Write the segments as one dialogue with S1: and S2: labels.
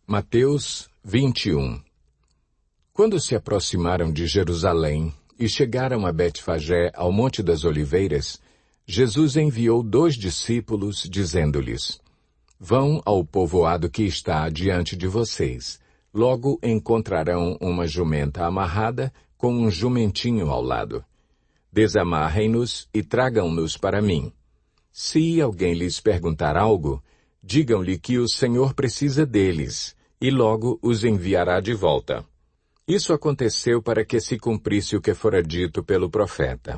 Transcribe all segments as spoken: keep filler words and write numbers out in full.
S1: Mateus vinte e um. Quando se aproximaram de Jerusalém e chegaram a Betfagé, ao Monte das Oliveiras, Jesus enviou dois discípulos, dizendo-lhes: Vão ao povoado que está diante de vocês. Logo encontrarão uma jumenta amarrada com um jumentinho ao lado. Desamarrem-nos e tragam-nos para mim. Se alguém lhes perguntar algo, digam-lhe que o Senhor precisa deles, e logo os enviará de volta. Isso aconteceu para que se cumprisse o que fora dito pelo profeta.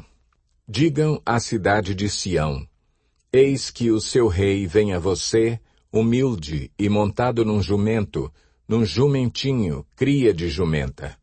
S1: Digam à cidade de Sião: Eis que o seu rei vem a você, humilde e montado num jumento, num jumentinho, cria de jumenta.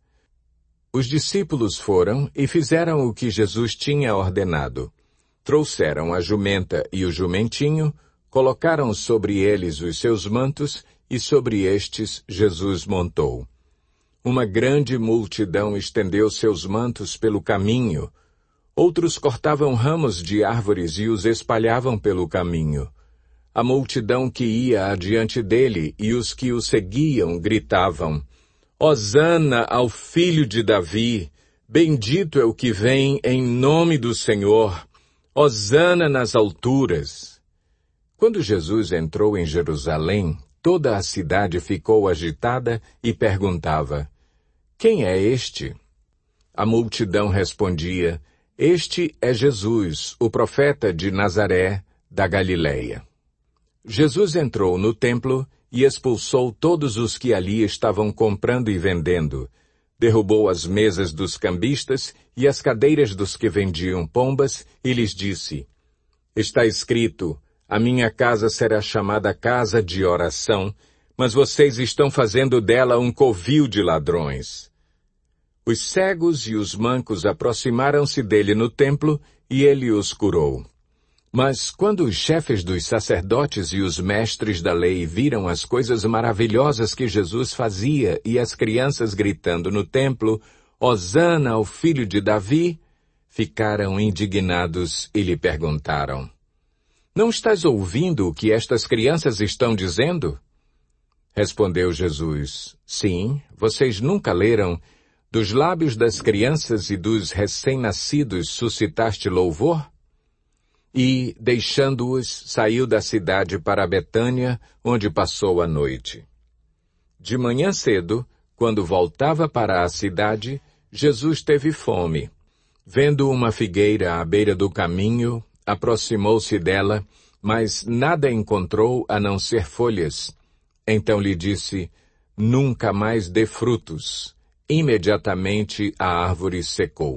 S1: Os discípulos foram e fizeram o que Jesus tinha ordenado. Trouxeram a jumenta e o jumentinho, colocaram sobre eles os seus mantos, e sobre estes Jesus montou. Uma grande multidão estendeu seus mantos pelo caminho. Outros cortavam ramos de árvores e os espalhavam pelo caminho. A multidão que ia adiante dele e os que o seguiam gritavam: Hosana ao filho de Davi! Bendito é o que vem em nome do Senhor! Hosana nas alturas! Quando Jesus entrou em Jerusalém, toda a cidade ficou agitada e perguntava: Quem é este? A multidão respondia: Este é Jesus, o profeta de Nazaré, da Galileia. Jesus entrou no templo e expulsou todos os que ali estavam comprando e vendendo. Derrubou as mesas dos cambistas e as cadeiras dos que vendiam pombas e lhes disse: Está escrito: A minha casa será chamada casa de oração, mas vocês estão fazendo dela um covil de ladrões. Os cegos e os mancos aproximaram-se dele no templo e ele os curou. Mas quando os chefes dos sacerdotes e os mestres da lei viram as coisas maravilhosas que Jesus fazia e as crianças gritando no templo, Hosana ao filho de Davi, ficaram indignados e lhe perguntaram: Não estás ouvindo o que estas crianças estão dizendo? Respondeu Jesus: Sim, vocês nunca leram: Dos lábios das crianças e dos recém-nascidos suscitaste louvor? E, deixando-os, saiu da cidade para Betânia, onde passou a noite. De manhã cedo, quando voltava para a cidade, Jesus teve fome. Vendo uma figueira à beira do caminho, aproximou-se dela, mas nada encontrou a não ser folhas. Então lhe disse: Nunca mais dê frutos. Imediatamente a árvore secou.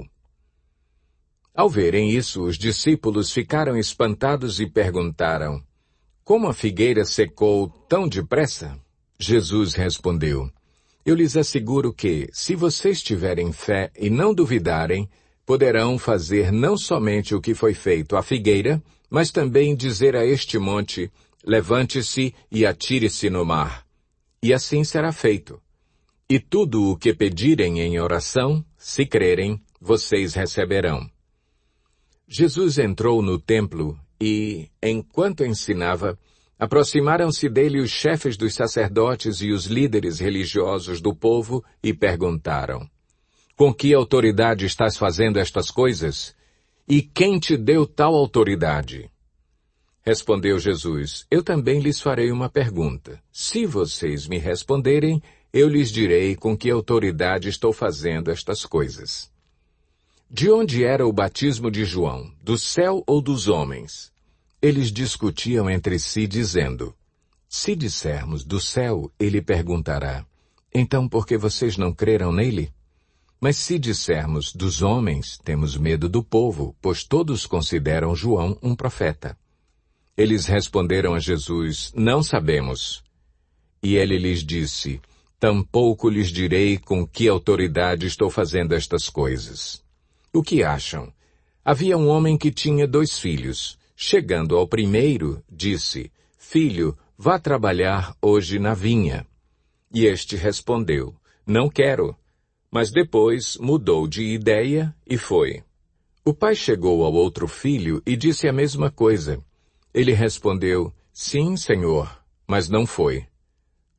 S1: Ao verem isso, os discípulos ficaram espantados e perguntaram: Como a figueira secou tão depressa? Jesus respondeu: Eu lhes asseguro que, se vocês tiverem fé e não duvidarem, poderão fazer não somente o que foi feito à figueira, mas também dizer a este monte: Levante-se e atire-se no mar. E assim será feito. E tudo o que pedirem em oração, se crerem, vocês receberão. Jesus entrou no templo e, enquanto ensinava, aproximaram-se dele os chefes dos sacerdotes e os líderes religiosos do povo e perguntaram: Com que autoridade estás fazendo estas coisas? E quem te deu tal autoridade? Respondeu Jesus: Eu também lhes farei uma pergunta. Se vocês me responderem, eu lhes direi com que autoridade estou fazendo estas coisas. De onde era o batismo de João? Do céu ou dos homens? Eles discutiam entre si, dizendo: Se dissermos do céu, ele perguntará: Então por que vocês não creram nele? Mas se dissermos dos homens, temos medo do povo, pois todos consideram João um profeta. Eles responderam a Jesus: Não sabemos. E ele lhes disse: Tampouco lhes direi com que autoridade estou fazendo estas coisas. O que acham? Havia um homem que tinha dois filhos. Chegando ao primeiro, disse: Filho, vá trabalhar hoje na vinha. E este respondeu: Não quero. Mas depois mudou de ideia e foi. O pai chegou ao outro filho e disse a mesma coisa. Ele respondeu: Sim, senhor, mas não foi.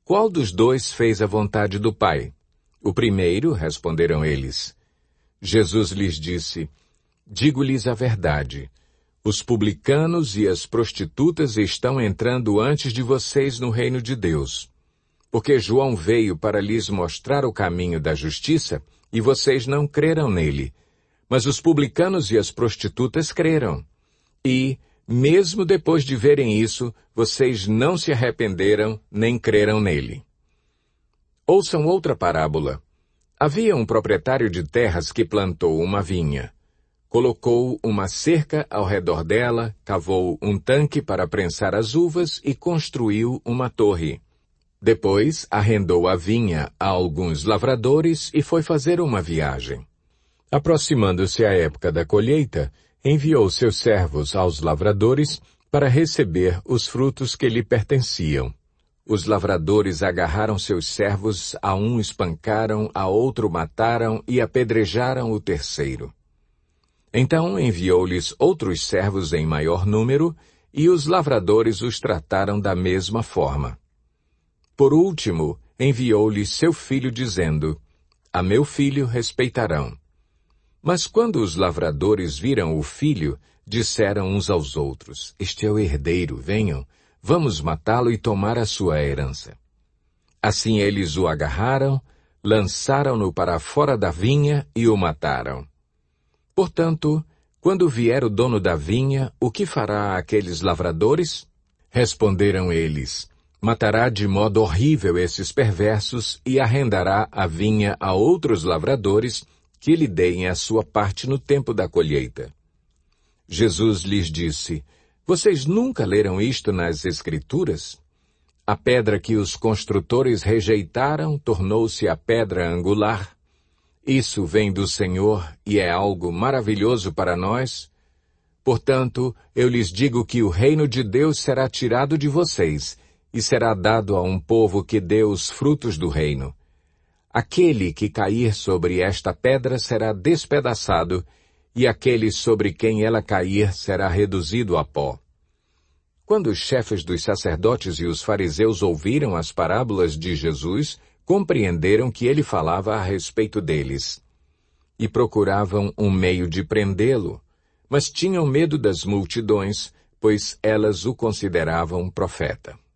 S1: qual dos dois fez a vontade do Pai? O primeiro, responderam eles. Jesus lhes disse, digo-lhes a verdade. Os publicanos e as prostitutas estão entrando antes de vocês no reino de Deus. Porque João veio para lhes mostrar o caminho da justiça e vocês não creram nele. Mas os publicanos e as prostitutas creram. E, mesmo depois de verem isso, vocês não se arrependeram nem creram nele. Ouçam outra parábola. Havia um proprietário de terras que plantou uma vinha. Colocou uma cerca ao redor dela, cavou um tanque para prensar as uvas e construiu uma torre. Depois, arrendou a vinha a alguns lavradores e foi fazer uma viagem. Aproximando-se a época da colheita, enviou seus servos aos lavradores para receber os frutos que lhe pertenciam. Os lavradores agarraram seus servos, a um espancaram, a outro mataram e apedrejaram o terceiro. Então enviou-lhes outros servos em maior número, e os lavradores os trataram da mesma forma. Por último, enviou-lhes seu filho, dizendo, a meu filho respeitarão. Mas quando os lavradores viram o filho, disseram uns aos outros, este é o herdeiro, venham, vamos matá-lo e tomar a sua herança. Assim eles o agarraram, lançaram-no para fora da vinha e o mataram. Portanto, quando vier o dono da vinha, o que fará aqueles lavradores? Responderam eles, matará de modo horrível esses perversos e arrendará a vinha a outros lavradores que lhe deem a sua parte no tempo da colheita. Jesus lhes disse, vocês nunca leram isto nas Escrituras? A pedra que os construtores rejeitaram tornou-se a pedra angular. Isso vem do Senhor e é algo maravilhoso para nós. Portanto, eu lhes digo que o reino de Deus será tirado de vocês e será dado a um povo que dê os frutos do reino. Aquele que cair sobre esta pedra será despedaçado, e aquele sobre quem ela cair será reduzido a pó. Quando os chefes dos sacerdotes e os fariseus ouviram as parábolas de Jesus, compreenderam que ele falava a respeito deles. E procuravam um meio de prendê-lo, mas tinham medo das multidões, pois elas o consideravam profeta.